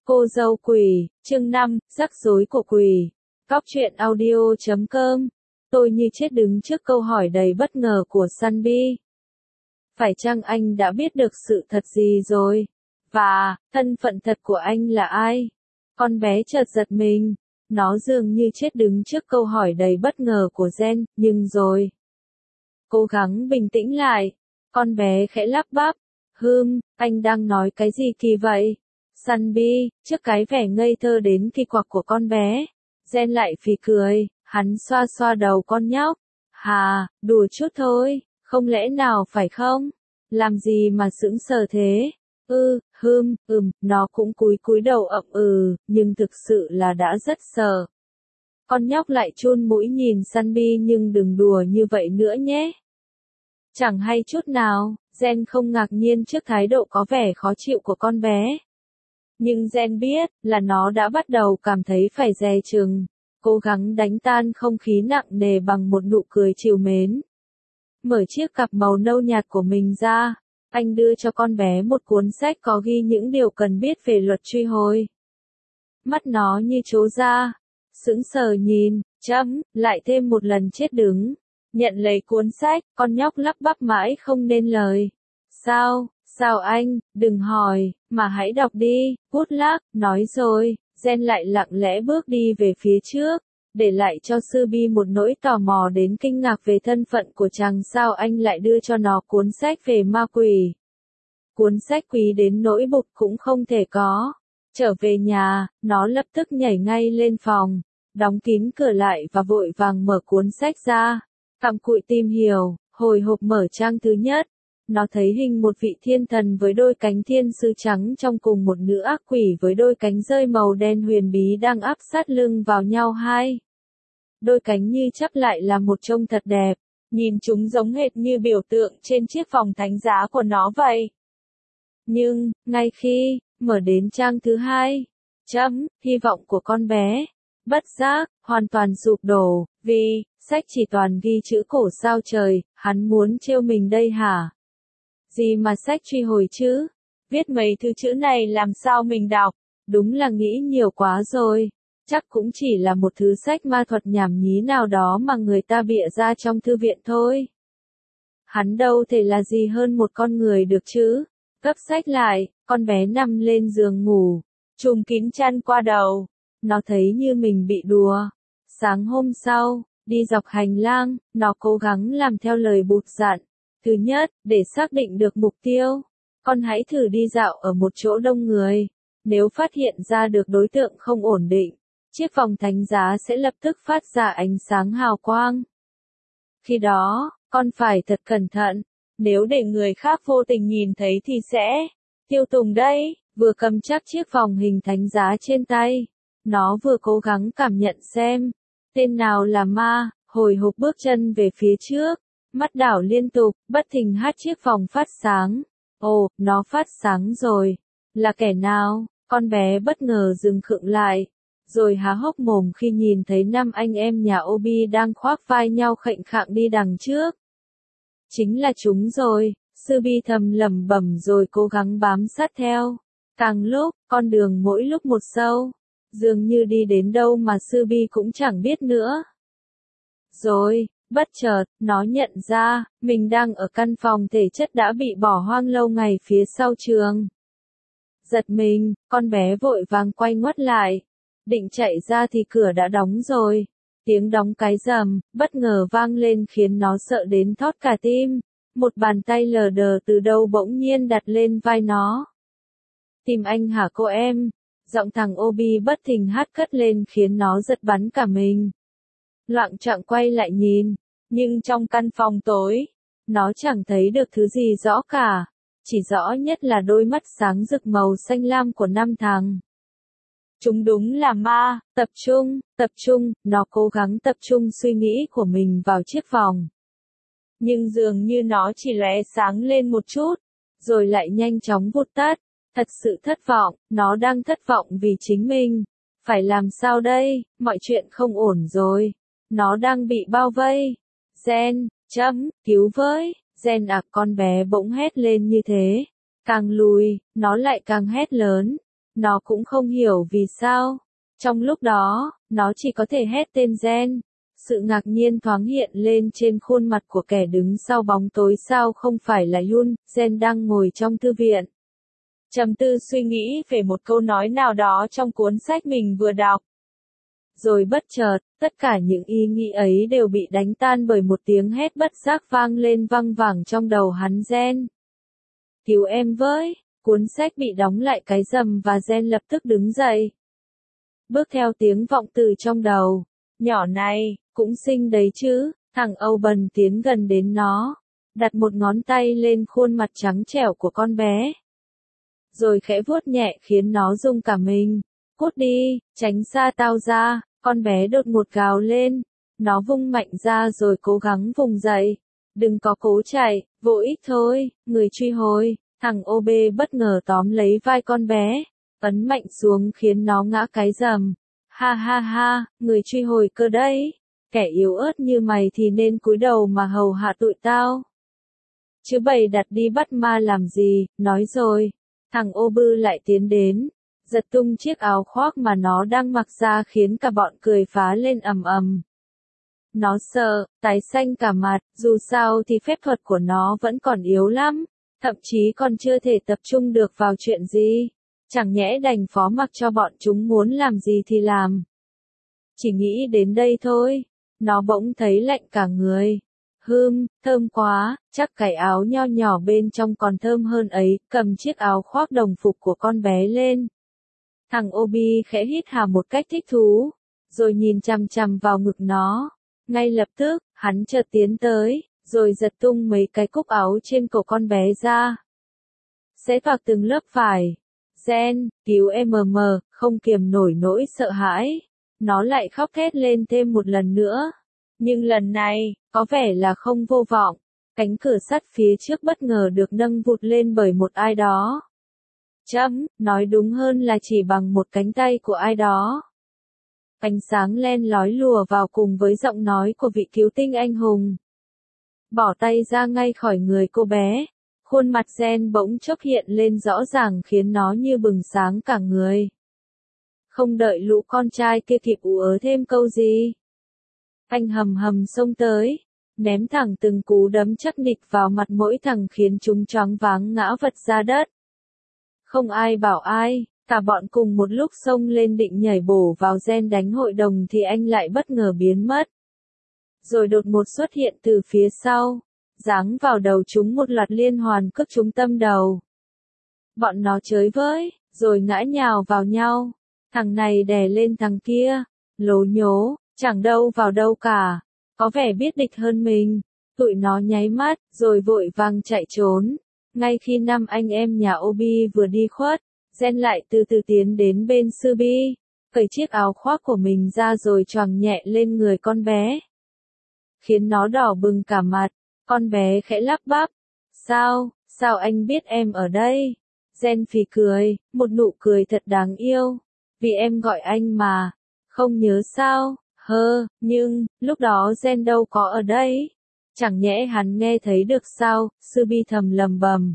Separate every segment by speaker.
Speaker 1: Cô dâu quỷ, chương 5, rắc rối của quỷ. Góc truyện audio.com. Tôi như chết đứng trước câu hỏi đầy bất ngờ của Sunbi. Phải chăng anh đã biết được sự thật gì rồi? Và, thân phận thật của anh là ai? Con bé chợt giật mình. Nó dường như chết đứng trước câu hỏi đầy bất ngờ của Jen, nhưng rồi. Cố gắng bình tĩnh lại. Con bé khẽ lắp bắp. Anh đang nói cái gì kỳ vậy? Sunbi, trước cái vẻ ngây thơ đến kỳ quặc của con bé. Jen lại phì cười, hắn xoa xoa đầu con nhóc. Hà, đùa chút thôi, không lẽ nào phải không? Làm gì mà sững sờ thế? Nó cũng cúi đầu ậm nhưng thực sự là đã rất sợ. Con nhóc lại chun mũi nhìn Sunbi nhưng đừng đùa như vậy nữa nhé. Chẳng hay chút nào, Jen không ngạc nhiên trước thái độ có vẻ khó chịu của con bé. Nhưng Jen biết, là nó đã bắt đầu cảm thấy phải dè chừng, cố gắng đánh tan không khí nặng nề bằng một nụ cười trìu mến. Mở chiếc cặp màu nâu nhạt của mình ra, anh đưa cho con bé một cuốn sách có ghi những điều cần biết về luật truy hồi. Mắt nó như trố ra, sững sờ nhìn, lại thêm một lần chết đứng. Nhận lấy cuốn sách, con nhóc lắp bắp mãi không nên lời. Sao anh, đừng hỏi, mà hãy đọc đi, good luck, nói rồi, Jen lại lặng lẽ bước đi về phía trước, để lại cho Sunbi một nỗi tò mò đến kinh ngạc về thân phận của chàng. Sao anh lại đưa cho nó cuốn sách về ma quỷ? Cuốn sách quý đến nỗi bụt cũng không thể có. Trở về nhà, nó lập tức nhảy ngay lên phòng, đóng kín cửa lại và vội vàng mở cuốn sách ra. Cặm cụi tìm hiểu, hồi hộp mở trang thứ nhất. Nó thấy hình một vị thiên thần với đôi cánh thiên sứ trắng trong cùng một nữ ác quỷ với đôi cánh rơi màu đen huyền bí đang áp sát lưng vào nhau hai. Đôi cánh như chắp lại là một trông thật đẹp, nhìn chúng giống hệt như biểu tượng trên chiếc vòng thánh giá của nó vậy. Nhưng, ngay khi mở đến trang thứ hai, hy vọng của con bé, bất giác, hoàn toàn sụp đổ, vì, sách chỉ toàn ghi chữ cổ sao trời, hắn muốn trêu mình đây hả? Gì mà sách truy hồi chứ? Viết mấy thứ chữ này làm sao mình đọc? Đúng là nghĩ nhiều quá rồi. Chắc cũng chỉ là một thứ sách ma thuật nhảm nhí nào đó mà người ta bịa ra trong thư viện thôi. Hắn đâu thể là gì hơn một con người được chứ? Gấp sách lại, con bé nằm lên giường ngủ, trùm kín chăn qua đầu. Nó thấy như mình bị đùa. Sáng hôm sau, đi dọc hành lang, nó cố gắng làm theo lời bụt dặn. Thứ nhất, để xác định được mục tiêu, con hãy thử đi dạo ở một chỗ đông người. Nếu phát hiện ra được đối tượng không ổn định, chiếc vòng thánh giá sẽ lập tức phát ra ánh sáng hào quang. Khi đó, con phải thật cẩn thận, nếu để người khác vô tình nhìn thấy thì sẽ tiêu tùng đấy. Vừa cầm chắc chiếc vòng hình thánh giá trên tay, nó vừa cố gắng cảm nhận xem tên nào là ma, hồi hộp bước chân về phía trước. Mắt đảo liên tục, bất thình chiếc vòng phát sáng. Ồ, nó phát sáng rồi. Là kẻ nào? Con bé bất ngờ dừng khựng lại, rồi há hốc mồm khi nhìn thấy 5 anh em nhà Obi đang khoác vai nhau khệnh khạng đi đằng trước. Chính là chúng rồi, Sunbi thầm lẩm bẩm rồi cố gắng bám sát theo. Càng lúc, con đường mỗi lúc một sâu, dường như đi đến đâu mà Sunbi cũng chẳng biết nữa. Rồi, bất chợt, nó nhận ra, mình đang ở căn phòng thể chất đã bị bỏ hoang lâu ngày phía sau trường. Giật mình, con bé vội vàng quay ngoắt lại. Định chạy ra thì cửa đã đóng rồi. Tiếng đóng cái rầm, bất ngờ vang lên khiến nó sợ đến thót cả tim. Một bàn tay lờ đờ từ đâu bỗng nhiên đặt lên vai nó. Tìm anh hả cô em? Giọng thằng Obi bất thình cất lên khiến nó giật bắn cả mình. Loạng choạng quay lại nhìn, nhưng trong căn phòng tối, nó chẳng thấy được thứ gì rõ cả, chỉ rõ nhất là đôi mắt sáng rực màu xanh lam của 5 thằng. Chúng đúng là ma. Tập trung, nó cố gắng tập trung suy nghĩ của mình vào chiếc vòng. Nhưng dường như nó chỉ lóe sáng lên một chút, rồi lại nhanh chóng vụt tắt. Thật sự thất vọng, nó đang thất vọng vì chính mình. Phải làm sao đây, mọi chuyện không ổn rồi. Nó đang bị bao vây. Jen, cứu với, Jen con bé bỗng hét lên như thế. Càng lùi, nó lại càng hét lớn. Nó cũng không hiểu vì sao. Trong lúc đó, nó chỉ có thể hét tên Gen. Sự ngạc nhiên thoáng hiện lên trên khuôn mặt của kẻ đứng sau bóng tối, sao không phải là Yun. Gen đang ngồi trong thư viện, trầm tư suy nghĩ về một câu nói nào đó trong cuốn sách mình vừa đọc. Rồi bất chợt, tất cả những ý nghĩ ấy đều bị đánh tan bởi một tiếng hét bất giác vang lên văng vẳng trong đầu hắn. Gen, cứu em với! Cuốn sách bị đóng lại cái rầm và Gen lập tức đứng dậy. Bước theo tiếng vọng từ trong đầu. Nhỏ này, cũng xinh đấy chứ. Thằng Âu Bần tiến gần đến nó, đặt một ngón tay lên khuôn mặt trắng trẻo của con bé, rồi khẽ vuốt nhẹ khiến nó rung cả mình. Cút đi, tránh xa tao ra! Con bé đột ngột gào lên. Nó vung mạnh ra rồi cố gắng vùng dậy. Đừng có cố chạy, vô ích thôi, người truy hồi. Thằng OB bất ngờ tóm lấy vai con bé, ấn mạnh xuống khiến nó ngã cái rầm. Ha ha ha, người truy hồi cơ đấy. Kẻ yếu ớt như mày thì nên cúi đầu mà hầu hạ tụi tao, chứ bày đặt đi bắt ma làm gì. Nói rồi, thằng ô bư lại tiến đến, giật tung chiếc áo khoác mà nó đang mặc ra khiến cả bọn cười phá lên ầm ầm. Nó sợ, tái xanh cả mặt, dù sao thì phép thuật của nó vẫn còn yếu lắm, thậm chí còn chưa thể tập trung được vào chuyện gì. Chẳng nhẽ đành phó mặc cho bọn chúng muốn làm gì thì làm. Chỉ nghĩ đến đây thôi, nó bỗng thấy lạnh cả người. Thơm quá, chắc cái áo nho nhỏ bên trong còn thơm hơn ấy. Cầm chiếc áo khoác đồng phục của con bé lên. Thằng Obi khẽ hít hà một cách thích thú, rồi nhìn chằm chằm vào ngực nó. Ngay lập tức, hắn chợt tiến tới, rồi giật tung mấy cái cúc áo trên cổ con bé ra. Xé toạc từng lớp vải. Gen, cứu em! Không kiềm nổi nỗi sợ hãi, nó lại khóc thét lên thêm một lần nữa. Nhưng lần này, có vẻ là không vô vọng. Cánh cửa sắt phía trước bất ngờ được nâng vụt lên bởi một ai đó. Nói đúng hơn là chỉ bằng một cánh tay của ai đó. Ánh sáng len lói lùa vào cùng với giọng nói của vị cứu tinh anh hùng. Bỏ tay ra ngay khỏi người cô bé. Khuôn mặt Gen bỗng chốc hiện lên rõ ràng khiến nó như bừng sáng cả người. Không đợi lũ con trai kia kịp ú ớ thêm câu gì, anh hầm xông tới, ném thẳng từng cú đấm chắc nịch vào mặt mỗi thằng khiến chúng choáng váng ngã vật ra đất. Không ai bảo ai, cả bọn cùng một lúc xông lên định nhảy bổ vào Gen đánh hội đồng thì anh lại bất ngờ biến mất. Rồi đột ngột xuất hiện từ phía sau, giáng vào đầu chúng một loạt liên hoàn cước trúng tâm đầu. Bọn nó chới với, rồi ngã nhào vào nhau. Thằng này đè lên thằng kia, lố nhố, chẳng đâu vào đâu cả, có vẻ biết địch hơn mình. Tụi nó nháy mắt, rồi vội vàng chạy trốn. Ngay khi năm anh em nhà Obi vừa đi khuất, Gen lại từ từ tiến đến bên Subi, cởi chiếc áo khoác của mình ra rồi choàng nhẹ lên người con bé, khiến nó đỏ bừng cả mặt. Con bé khẽ lắp bắp. Sao anh biết em ở đây? Gen phì cười, một nụ cười thật đáng yêu. Vì em gọi anh mà. Không nhớ sao? Nhưng, lúc đó Gen đâu có ở đây. Chẳng nhẽ hắn nghe thấy được sao? Subi thầm lầm bầm.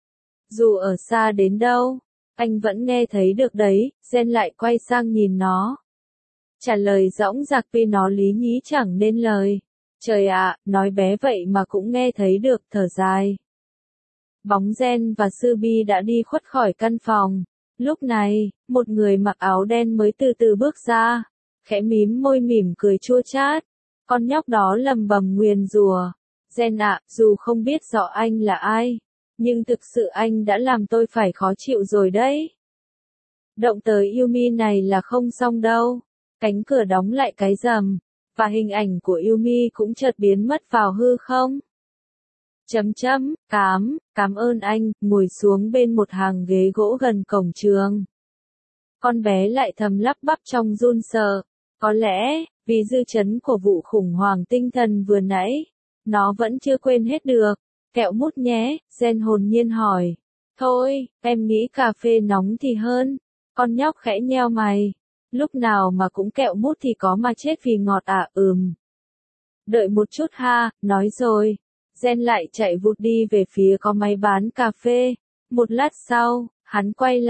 Speaker 1: Dù ở xa đến đâu, anh vẫn nghe thấy được đấy. Gen lại quay sang nhìn nó, trả lời dõng dạc vì nó lý nhí chẳng nên lời. Trời ạ, nói bé vậy mà cũng nghe thấy được, thở dài. Bóng Gen và Subi đã đi khuất khỏi căn phòng. Lúc này, một người mặc áo đen mới từ từ bước ra, khẽ mím môi mỉm cười chua chát. Con nhóc đó lầm bầm nguyền rủa. Gen ạ, dù không biết rõ anh là ai, nhưng thực sự anh đã làm tôi phải khó chịu rồi đấy. Động tới Yumi này là không xong đâu. Cánh cửa đóng lại cái rầm, và hình ảnh của Yumi cũng chợt biến mất vào hư không. Cảm ơn anh, ngồi xuống bên một hàng ghế gỗ gần cổng trường. Con bé lại thầm lắp bắp trong run sợ. Có lẽ, vì dư chấn của vụ khủng hoảng tinh thần vừa nãy, nó vẫn chưa quên hết được. Kẹo mút nhé, Gen hồn nhiên hỏi. Thôi, em nghĩ cà phê nóng thì hơn. Con nhóc khẽ nheo mày. Lúc nào mà cũng kẹo mút thì có mà chết vì ngọt à? Đợi một chút ha, nói rồi. Gen lại chạy vụt đi về phía có máy bán cà phê. Một lát sau, hắn quay lại,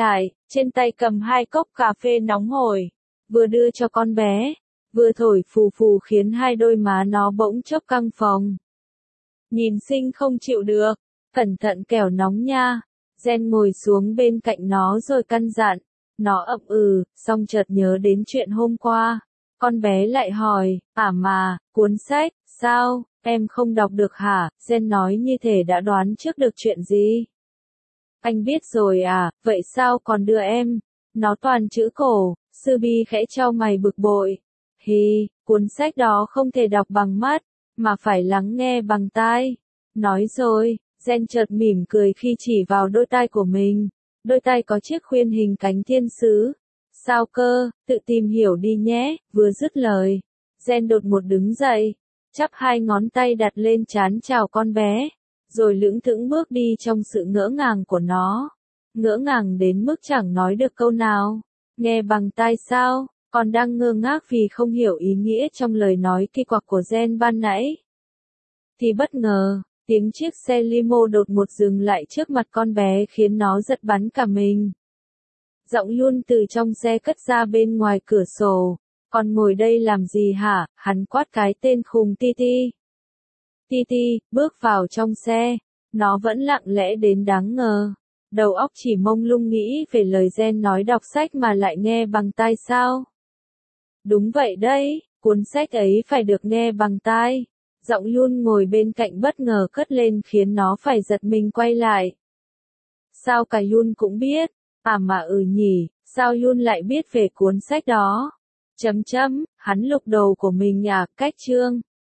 Speaker 1: trên tay cầm 2 cốc cà phê nóng hổi, vừa đưa cho con bé, vừa thổi phù phù khiến hai đôi má nó bỗng chốc căng phồng. Nhìn xinh không chịu được, cẩn thận kẻo nóng nha. Jen ngồi xuống bên cạnh nó rồi căn dặn, nó ậm xong chợt nhớ đến chuyện hôm qua. Con bé lại hỏi, mà, cuốn sách, sao, em không đọc được hả? Jen nói như thể đã đoán trước được chuyện gì. Anh biết rồi à, vậy sao còn đưa em? Nó toàn chữ cổ, Subi khẽ chau mày bực bội. Cuốn sách đó không thể đọc bằng mắt, mà phải lắng nghe bằng tai. Nói rồi, Jen chợt mỉm cười khi chỉ vào đôi tai của mình. Đôi tai có chiếc khuyên hình cánh thiên sứ. Sao cơ, tự tìm hiểu đi nhé, vừa dứt lời. Jen đột ngột đứng dậy, chắp 2 ngón tay đặt lên trán chào con bé, rồi lững thững bước đi trong sự ngỡ ngàng của nó. Ngỡ ngàng đến mức chẳng nói được câu nào. Nghe bằng tai sao, còn đang ngơ ngác vì không hiểu ý nghĩa trong lời nói kỳ quặc của Jen ban nãy. Thì bất ngờ, tiếng chiếc xe limo đột ngột dừng lại trước mặt con bé khiến nó giật bắn cả mình. Giọng Yun từ trong xe cất ra bên ngoài cửa sổ. Con ngồi đây làm gì hả? Hắn quát cái tên khùng Titi. Titi, bước vào trong xe. Nó vẫn lặng lẽ đến đáng ngờ. Đầu óc chỉ mông lung nghĩ về lời Jen nói đọc sách mà lại nghe bằng tai sao? Đúng vậy đấy, cuốn sách ấy phải được nghe bằng tai. Giọng Yun ngồi bên cạnh bất ngờ cất lên khiến nó phải giật mình quay lại. Sao cả Yun cũng biết? Mà nhỉ, sao Yun lại biết về cuốn sách đó? Hắn lục đầu của mình cách chương.